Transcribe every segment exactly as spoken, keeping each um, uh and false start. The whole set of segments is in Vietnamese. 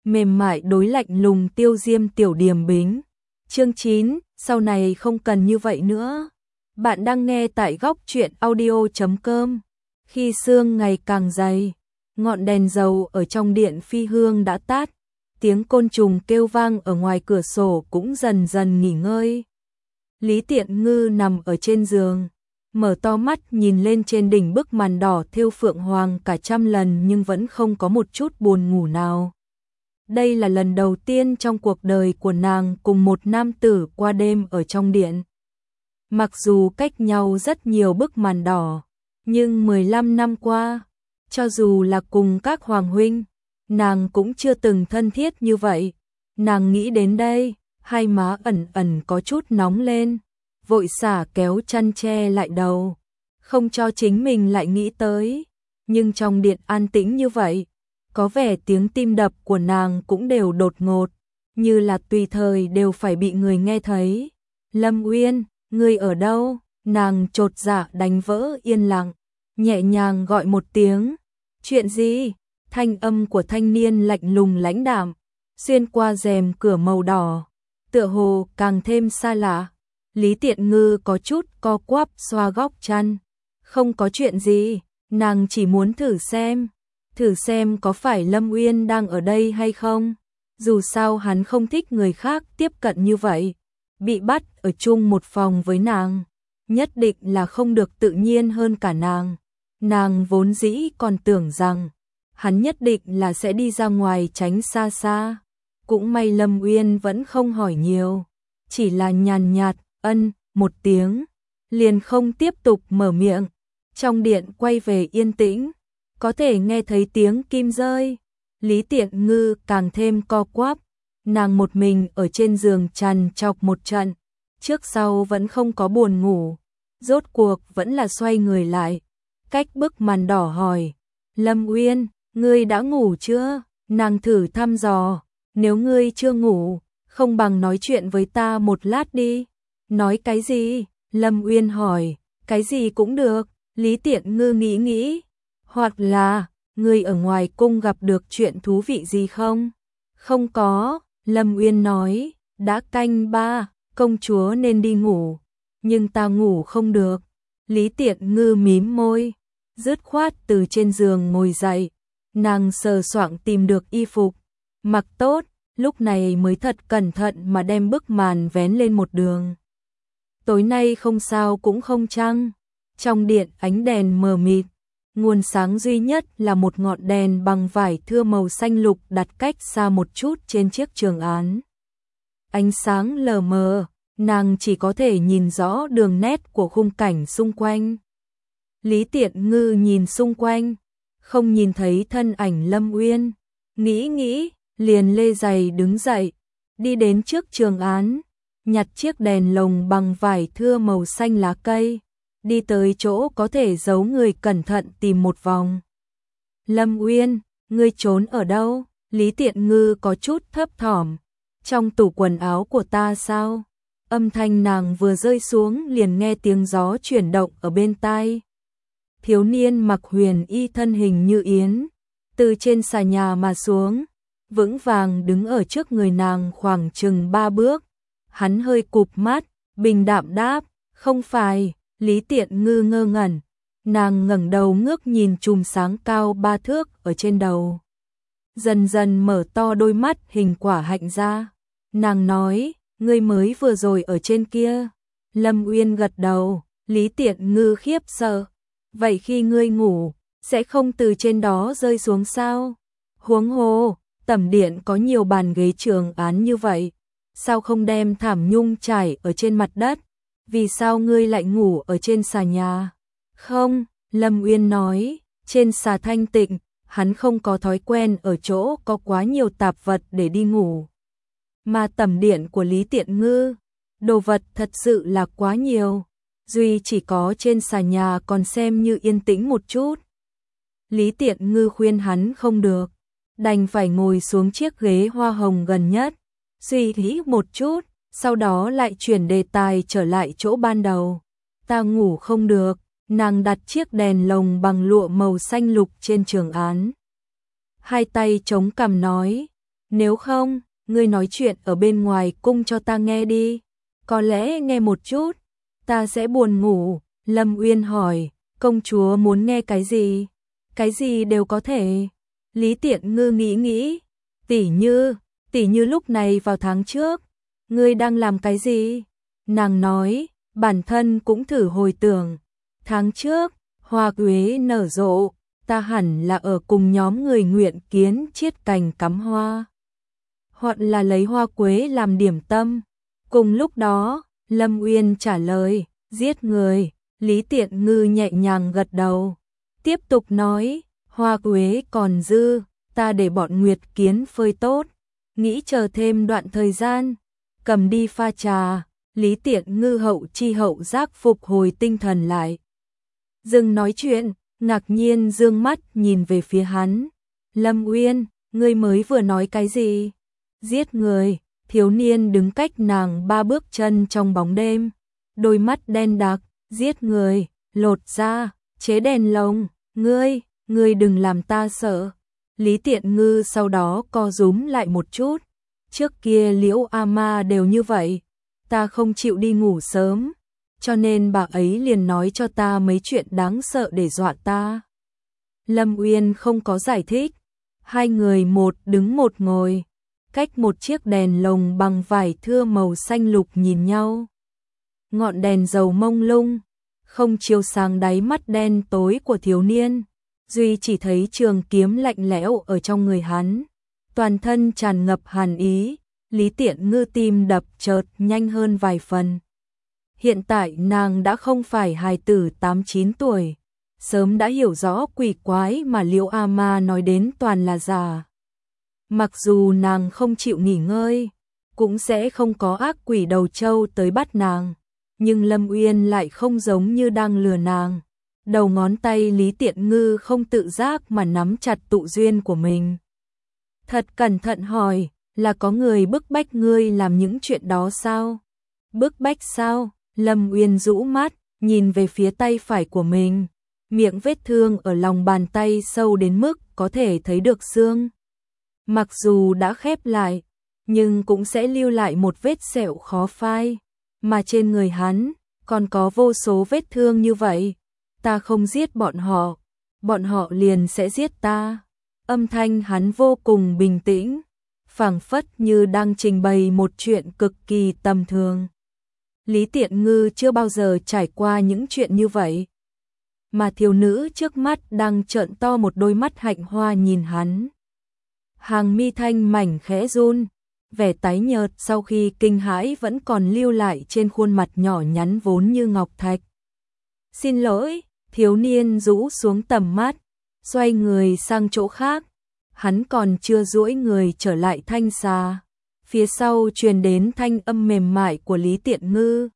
mềm mại đối lạnh lùng tiêu diêm tiểu điềm bính. Chương chín, sau này không cần như vậy nữa. Bạn đang nghe tại góc truyện audio chấm com. Khi sương ngày càng dày, ngọn đèn dầu ở trong điện phi hương đã tắt, tiếng côn trùng kêu vang ở ngoài cửa sổ cũng dần dần nghỉ ngơi. Lý Tiện Ngư nằm ở trên giường, mở to mắt nhìn lên trên đỉnh bức màn đỏ thêu phượng hoàng cả trăm lần nhưng vẫn không có một chút buồn ngủ nào. Đây là lần đầu tiên trong cuộc đời của nàng cùng một nam tử qua đêm ở trong điện. Mặc dù cách nhau rất nhiều bức màn đỏ, nhưng mười lăm năm qua, cho dù là cùng các hoàng huynh, nàng cũng chưa từng thân thiết như vậy. Nàng nghĩ đến đây, hai má ẩn ẩn có chút nóng lên, vội xả kéo chăn che lại đầu, không cho chính mình lại nghĩ tới. Nhưng trong điện an tĩnh như vậy, có vẻ tiếng tim đập của nàng cũng đều đột ngột, như là tùy thời đều phải bị người nghe thấy. Lâm Uyên, ngươi ở đâu? Nàng chột dạ đánh vỡ yên lặng, nhẹ nhàng gọi một tiếng. Chuyện gì? Thanh âm của thanh niên lạnh lùng lãnh đạm, xuyên qua rèm cửa màu đỏ, tựa hồ càng thêm xa lạ. Lý Tiện Ngư có chút co quắp xoa góc chăn. Không có chuyện gì, nàng chỉ muốn thử xem, thử xem có phải Lâm Uyên đang ở đây hay không. Dù sao hắn không thích người khác tiếp cận như vậy, bị bắt ở chung một phòng với nàng, nhất định là không được tự nhiên hơn cả nàng. Nàng vốn dĩ còn tưởng rằng hắn nhất định là sẽ đi ra ngoài tránh xa xa. Cũng may Lâm Uyên vẫn không hỏi nhiều, chỉ là nhàn nhạt ân một tiếng, liền không tiếp tục mở miệng. Trong điện quay về yên tĩnh, có thể nghe thấy tiếng kim rơi. Lý Tiện Ngư càng thêm co quắp, nàng một mình ở trên giường trằn trọc một trận, trước sau vẫn không có buồn ngủ, rốt cuộc vẫn là xoay người lại, cách bức màn đỏ hỏi, Lâm Uyên, ngươi đã ngủ chưa? Nàng thử thăm dò, nếu ngươi chưa ngủ, không bằng nói chuyện với ta một lát đi. Nói cái gì? Lâm Uyên hỏi, cái gì cũng được. Lý Tiện Ngư nghĩ nghĩ, hoặc là, ngươi ở ngoài cung gặp được chuyện thú vị gì không? Không có, Lâm Uyên nói, đã canh ba, công chúa nên đi ngủ, nhưng ta ngủ không được. Lý Tiện Ngư mím môi, dứt khoát từ trên giường ngồi dậy, nàng sờ soạng tìm được y phục, mặc tốt, lúc này mới thật cẩn thận mà đem bức màn vén lên một đường. Tối nay không sao cũng không trăng, trong điện ánh đèn mờ mịt, nguồn sáng duy nhất là một ngọn đèn bằng vải thưa màu xanh lục đặt cách xa một chút trên chiếc trường án. Ánh sáng lờ mờ, nàng chỉ có thể nhìn rõ đường nét của khung cảnh xung quanh. Lý Tiện Ngư nhìn xung quanh, không nhìn thấy thân ảnh Lâm Uyên, nghĩ nghĩ, liền lê giày đứng dậy, đi đến trước trường án, nhặt chiếc đèn lồng bằng vải thưa màu xanh lá cây, đi tới chỗ có thể giấu người cẩn thận tìm một vòng. Lâm Uyên, ngươi trốn ở đâu? Lý Tiện Ngư có chút thấp thỏm. Trong tủ quần áo của ta sao? Âm thanh nàng vừa rơi xuống liền nghe tiếng gió chuyển động ở bên tai. Thiếu niên mặc huyền y thân hình như yến, từ trên xà nhà mà xuống, vững vàng đứng ở trước người nàng khoảng chừng ba bước. Hắn hơi cụp mắt, bình đạm đáp, không phải. Lý Tiện Ngư ngơ ngẩn, nàng ngẩng đầu ngước nhìn chùm sáng cao ba thước ở trên đầu. Dần dần mở to đôi mắt hình quả hạnh ra. Nàng nói, ngươi mới vừa rồi ở trên kia. Lâm Uyên gật đầu, Lý Tiện Ngư khiếp sợ. Vậy khi ngươi ngủ, sẽ không từ trên đó rơi xuống sao? Huống hồ, tẩm điện có nhiều bàn ghế trường án như vậy, sao không đem thảm nhung trải ở trên mặt đất? Vì sao ngươi lại ngủ ở trên xà nhà? Không, Lâm Uyên nói, trên xà thanh tịnh, hắn không có thói quen ở chỗ có quá nhiều tạp vật để đi ngủ. Mà tẩm điện của Lý Tiện Ngư, đồ vật thật sự là quá nhiều, duy chỉ có trên xà nhà còn xem như yên tĩnh một chút. Lý Tiện Ngư khuyên hắn không được, đành phải ngồi xuống chiếc ghế hoa hồng gần nhất, suy nghĩ một chút. Sau đó lại chuyển đề tài trở lại chỗ ban đầu. Ta ngủ không được, nàng đặt chiếc đèn lồng bằng lụa màu xanh lục trên trường án. Hai tay chống cằm nói, Nếu không, ngươi nói chuyện ở bên ngoài cung cho ta nghe đi. Có lẽ nghe một chút, ta sẽ buồn ngủ. Lâm Uyên hỏi, công chúa muốn nghe cái gì? Cái gì đều có thể. Lý Tiện Ngư nghĩ nghĩ, tỷ như, tỷ như lúc này vào tháng trước, ngươi đang làm cái gì? Nàng nói, bản thân cũng thử hồi tưởng. Tháng trước, hoa quế nở rộ, ta hẳn là ở cùng nhóm người nguyện kiến chiết cành cắm hoa. Hoặc là lấy hoa quế làm điểm tâm. Cùng lúc đó, Lâm Uyên trả lời, giết người. Lý Tiện Ngư nhẹ nhàng gật đầu. Tiếp tục nói, hoa quế còn dư, ta để bọn nguyệt kiến phơi tốt. Nghĩ chờ thêm đoạn thời gian, cầm đi pha trà. Lý Tiện Ngư hậu chi hậu giác phục hồi tinh thần lại. Dừng nói chuyện, ngạc nhiên dương mắt nhìn về phía hắn. Lâm Uyên, ngươi mới vừa nói cái gì? Giết người. Thiếu niên đứng cách nàng ba bước chân trong bóng đêm. Đôi mắt đen đặc, giết người, lột da, chế đèn lồng. Ngươi, ngươi đừng làm ta sợ. Lý Tiện Ngư sau đó co rúm lại một chút. Trước kia Liễu A Ma đều như vậy. Ta không chịu đi ngủ sớm, cho nên bà ấy liền nói cho ta mấy chuyện đáng sợ để dọa ta. Lâm Uyên không có giải thích. Hai người một đứng một ngồi, cách một chiếc đèn lồng bằng vải thưa màu xanh lục nhìn nhau. Ngọn đèn dầu mông lung, không chiếu sáng đáy mắt đen tối của thiếu niên. Duy chỉ thấy trường kiếm lạnh lẽo ở trong người hắn, toàn thân tràn ngập hàn ý. Lý Tiện Ngư tim đập chợt nhanh hơn vài phần. Hiện tại nàng đã không phải hài tử tám chín tuổi, sớm đã hiểu rõ quỷ quái mà Liễu A Ma nói đến toàn là giả. Mặc dù nàng không chịu nghỉ ngơi, cũng sẽ không có ác quỷ đầu trâu tới bắt nàng, nhưng Lâm Uyên lại không giống như đang lừa nàng. Đầu ngón tay Lý Tiện Ngư không tự giác mà nắm chặt tụ duyên của mình. Thật cẩn thận hỏi, là có người bức bách ngươi làm những chuyện đó sao? Bức bách sao? Lâm Uyên rũ mắt, nhìn về phía tay phải của mình. Miệng vết thương ở lòng bàn tay sâu đến mức có thể thấy được xương. Mặc dù đã khép lại, nhưng cũng sẽ lưu lại một vết sẹo khó phai. Mà trên người hắn, còn có vô số vết thương như vậy. Ta không giết bọn họ, bọn họ liền sẽ giết ta. Âm thanh hắn vô cùng bình tĩnh, phảng phất như đang trình bày một chuyện cực kỳ tầm thường. Lý Tiện Ngư chưa bao giờ trải qua những chuyện như vậy. Mà thiếu nữ trước mắt đang trợn to một đôi mắt hạnh hoa nhìn hắn. Hàng mi thanh mảnh khẽ run, vẻ tái nhợt sau khi kinh hãi vẫn còn lưu lại trên khuôn mặt nhỏ nhắn vốn như ngọc thạch. Xin lỗi, thiếu niên rũ xuống tầm mắt, xoay người sang chỗ khác. Hắn còn chưa duỗi người trở lại thanh xà. Phía sau truyền đến thanh âm mềm mại của Lý Tiện Ngư.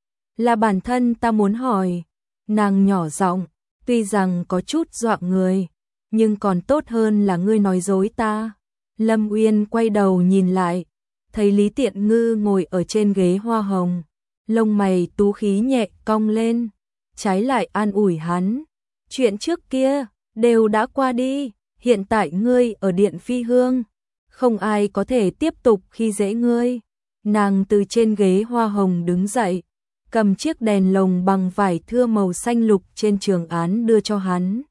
Là bản thân ta muốn hỏi. Nàng nhỏ giọng, tuy rằng có chút dọa người, nhưng còn tốt hơn là ngươi nói dối ta. Lâm Uyên quay đầu nhìn lại, thấy Lý Tiện Ngư ngồi ở trên ghế hoa hồng, lông mày tú khí nhẹ cong lên, trái lại an ủi hắn. Chuyện trước kia đều đã qua đi, hiện tại ngươi ở Điện Phi Hương, không ai có thể tiếp tục khi dễ ngươi. Nàng từ trên ghế hoa hồng đứng dậy, cầm chiếc đèn lồng bằng vải thưa màu xanh lục trên trường án đưa cho hắn.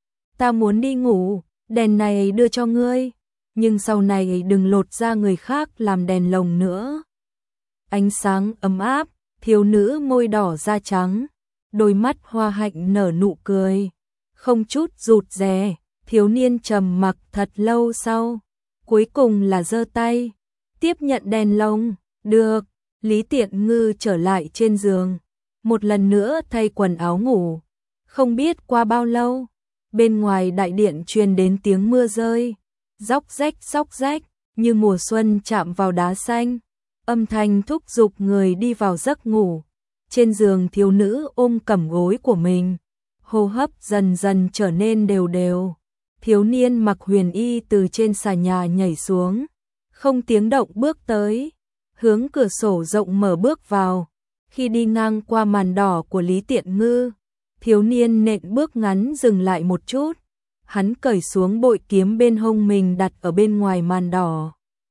Ta muốn đi ngủ, đèn này đưa cho ngươi, nhưng sau này đừng lột ra người khác làm đèn lồng nữa. Ánh sáng ấm áp, thiếu nữ môi đỏ da trắng, đôi mắt hoa hạnh nở nụ cười, không chút rụt rè. Thiếu niên trầm mặc thật lâu sau, cuối cùng là giơ tay, tiếp nhận đèn lồng. Được. Lý Tiện Ngư trở lại trên giường, một lần nữa thay quần áo ngủ. Không biết qua bao lâu, bên ngoài đại điện truyền đến tiếng mưa rơi, róc rách róc rách, như mùa xuân chạm vào đá xanh. Âm thanh thúc giục người đi vào giấc ngủ. Trên giường thiếu nữ ôm cẩm gối của mình, hô hấp dần dần trở nên đều đều. Thiếu niên mặc huyền y từ trên xà nhà nhảy xuống, không tiếng động bước tới, hướng cửa sổ rộng mở bước vào. Khi đi ngang qua màn đỏ của Lý Tiện Ngư, thiếu niên nện bước ngắn dừng lại một chút. Hắn cởi xuống bội kiếm bên hông mình đặt ở bên ngoài màn đỏ.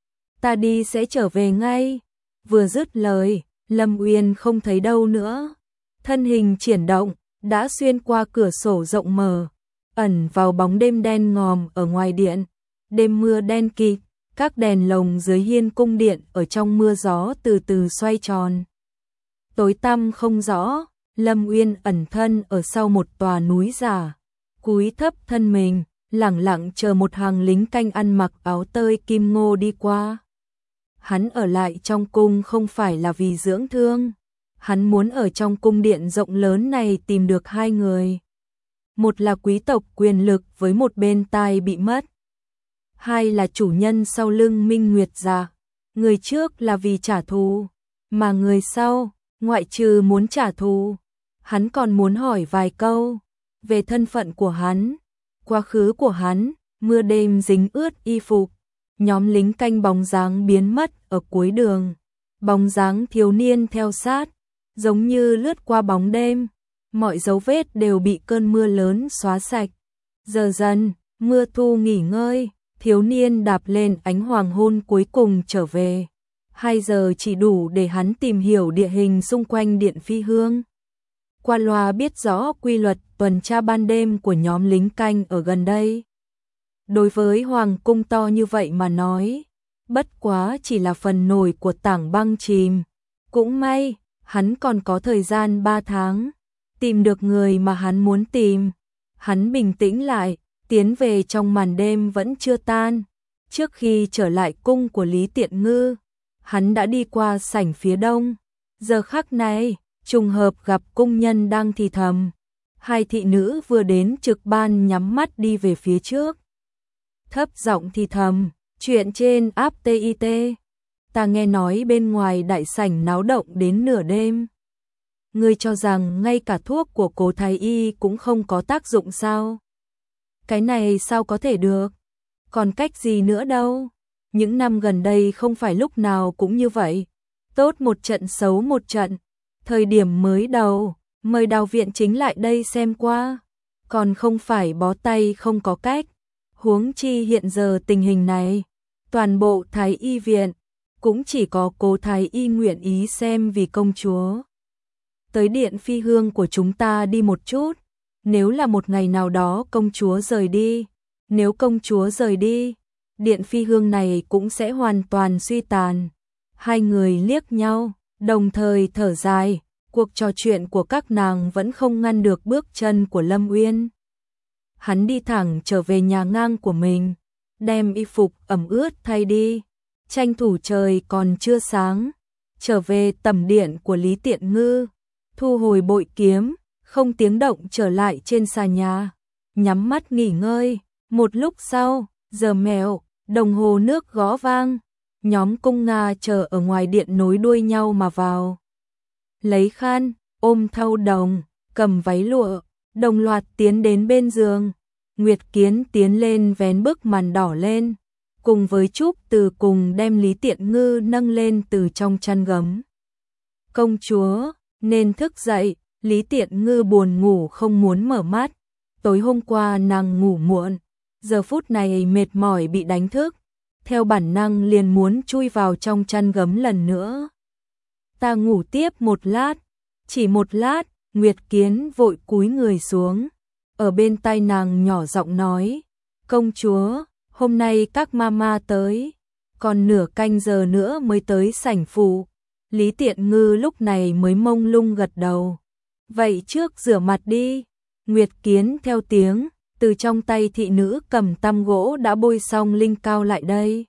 ta đi sẽ trở về ngay. Vừa dứt lời, Lâm Uyên không thấy đâu nữa. Thân hình chuyển động, đã xuyên qua cửa sổ rộng mở, ẩn vào bóng đêm đen ngòm ở ngoài điện. Đêm mưa đen kịt, các đèn lồng dưới hiên cung điện ở trong mưa gió từ từ xoay tròn. Tối tăm không rõ, Lâm Uyên ẩn thân ở sau một tòa núi giả, cúi thấp thân mình, lẳng lặng chờ một hàng lính canh ăn mặc áo tơi kim ngô đi qua. Hắn ở lại trong cung không phải là vì dưỡng thương, hắn muốn ở trong cung điện rộng lớn này tìm được hai người. Một là quý tộc quyền lực với một bên tai bị mất. Hai là chủ nhân sau lưng Minh Nguyệt Dạ. Người trước là vì trả thù, mà người sau, ngoại trừ muốn trả thù, hắn còn muốn hỏi vài câu về thân phận của hắn, quá khứ của hắn. Mưa đêm dính ướt y phục, nhóm lính canh bóng dáng biến mất ở cuối đường. Bóng dáng thiếu niên theo sát, giống như lướt qua bóng đêm, mọi dấu vết đều bị cơn mưa lớn xóa sạch. Giờ dần, mưa thu nghỉ ngơi, thiếu niên đạp lên ánh hoàng hôn cuối cùng trở về. Hai giờ chỉ đủ để hắn tìm hiểu địa hình xung quanh Điện Phi Hương. Qua loa biết rõ quy luật tuần tra ban đêm của nhóm lính canh ở gần đây. Đối với hoàng cung to như vậy mà nói, bất quá chỉ là phần nổi của tảng băng chìm. Cũng may, hắn còn có thời gian ba tháng, tìm được người mà hắn muốn tìm. Hắn bình tĩnh lại, tiến về trong màn đêm vẫn chưa tan. Trước khi trở lại cung của Lý Tiện Ngư, hắn đã đi qua sảnh phía đông. Giờ khắc này, trùng hợp gặp cung nhân đang thì thầm. Hai thị nữ vừa đến trực ban nhắm mắt đi về phía trước. Thấp giọng thì thầm, chuyện trên app tê i tê. Ta nghe nói bên ngoài đại sảnh náo động đến nửa đêm. Ngươi cho rằng ngay cả thuốc của Cố Thái Y cũng không có tác dụng sao? Cái này sao có thể được? Còn cách gì nữa đâu? Những năm gần đây không phải lúc nào cũng như vậy. Tốt một trận xấu một trận. Thời điểm mới đầu, mời Đào viện chính lại đây xem qua. Còn không phải bó tay không có cách. Huống chi hiện giờ tình hình này, toàn bộ Thái Y viện, cũng chỉ có Cố Thái Y nguyện ý xem vì công chúa. Tới Điện Phi Hương của chúng ta đi một chút. Nếu là một ngày nào đó công chúa rời đi, nếu công chúa rời đi, Điện Phi Hương này cũng sẽ hoàn toàn suy tàn. Hai người liếc nhau, đồng thời thở dài. Cuộc trò chuyện của các nàng vẫn không ngăn được bước chân của Lâm Uyên. Hắn đi thẳng trở về nhà ngang của mình, đem y phục ẩm ướt thay đi, tranh thủ trời còn chưa sáng, trở về tẩm điện của Lý Tiện Ngư, thu hồi bội kiếm, không tiếng động trở lại trên xà nhà, nhắm mắt nghỉ ngơi. Một lúc sau, giờ mèo, đồng hồ nước gõ vang, nhóm cung Nga chờ ở ngoài điện nối đuôi nhau mà vào. Lấy khăn, ôm thau đồng, cầm váy lụa, đồng loạt tiến đến bên giường. Nguyệt Kiến tiến lên vén bức màn đỏ lên, cùng với Trúc Từ cùng đem Lý Tiện Ngư nâng lên từ trong chăn gấm. Công chúa, nên thức dậy. Lý Tiện Ngư buồn ngủ không muốn mở mắt. Tối hôm qua nàng ngủ muộn, giờ phút này mệt mỏi bị đánh thức, theo bản năng liền muốn chui vào trong chăn gấm lần nữa. Ta ngủ tiếp một lát, chỉ một lát. Nguyệt Kiến vội cúi người xuống, ở bên tai nàng nhỏ giọng nói, công chúa, hôm nay các mama tới, còn nửa canh giờ nữa mới tới sảnh phủ. Lý Tiện Ngư lúc này mới mông lung gật đầu. Vậy trước rửa mặt đi. Nguyệt Kiến theo tiếng, từ trong tay thị nữ cầm tăm gỗ đã bôi xong linh cao lại đây.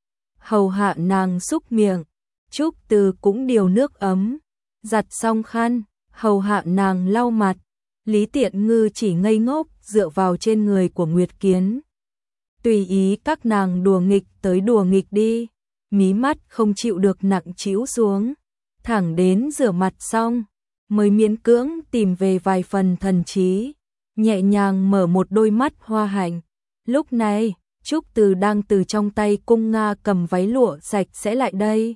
Hầu hạ nàng xúc miệng, Trúc Từ cũng điều nước ấm, giặt xong khăn, hầu hạ nàng lau mặt. Lý Tiện Ngư chỉ ngây ngốc dựa vào trên người của Nguyệt Kiến. Tùy ý các nàng đùa nghịch tới đùa nghịch đi, mí mắt không chịu được nặng trĩu xuống, thẳng đến rửa mặt xong, mới miễn cưỡng tìm về vài phần thần trí, nhẹ nhàng mở một đôi mắt hoa hạnh. Lúc này, Trúc Từ đang từ trong tay cung Nga cầm váy lụa sạch sẽ lại đây.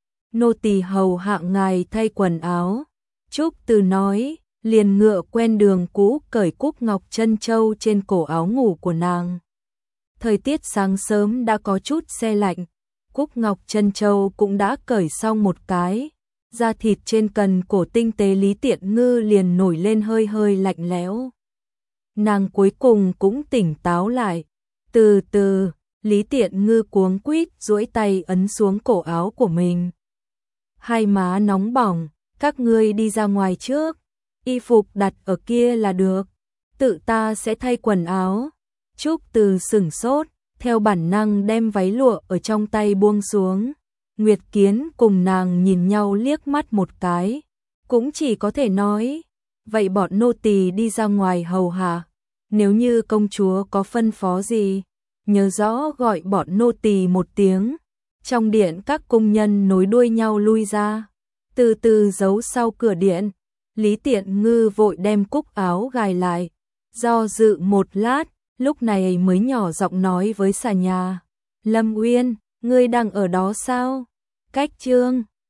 Nô tỳ hầu hạ ngài thay quần áo. Trúc Từ nói, liền ngựa quen đường cũ cởi cúc ngọc chân châu trên cổ áo ngủ của nàng. Thời tiết sáng sớm đã có chút se lạnh, cúc ngọc chân châu cũng đã cởi xong một cái, da thịt trên cần cổ tinh tế Lý Tiện Ngư liền nổi lên hơi hơi lạnh lẽo. Nàng cuối cùng cũng tỉnh táo lại. Từ từ, Lý Tiện Ngư cuống quýt duỗi tay ấn xuống cổ áo của mình. Hai má nóng bỏng, các ngươi đi ra ngoài trước, y phục đặt ở kia là được, tự ta sẽ thay quần áo. Trúc Từ sửng sốt, theo bản năng đem váy lụa ở trong tay buông xuống. Nguyệt Kiến cùng nàng nhìn nhau liếc mắt một cái, cũng chỉ có thể nói, vậy bọn nô tỳ đi ra ngoài hầu hạ, nếu như công chúa có phân phó gì, nhớ rõ gọi bọn nô tỳ một tiếng. Trong điện các cung nhân nối đuôi nhau lui ra, từ từ giấu sau cửa điện. Lý Tiện Ngư vội đem cúc áo gài lại, do dự một lát, lúc này mới nhỏ giọng nói với xà nhà, Lâm Uyên, ngươi đang ở đó sao? Cách Trương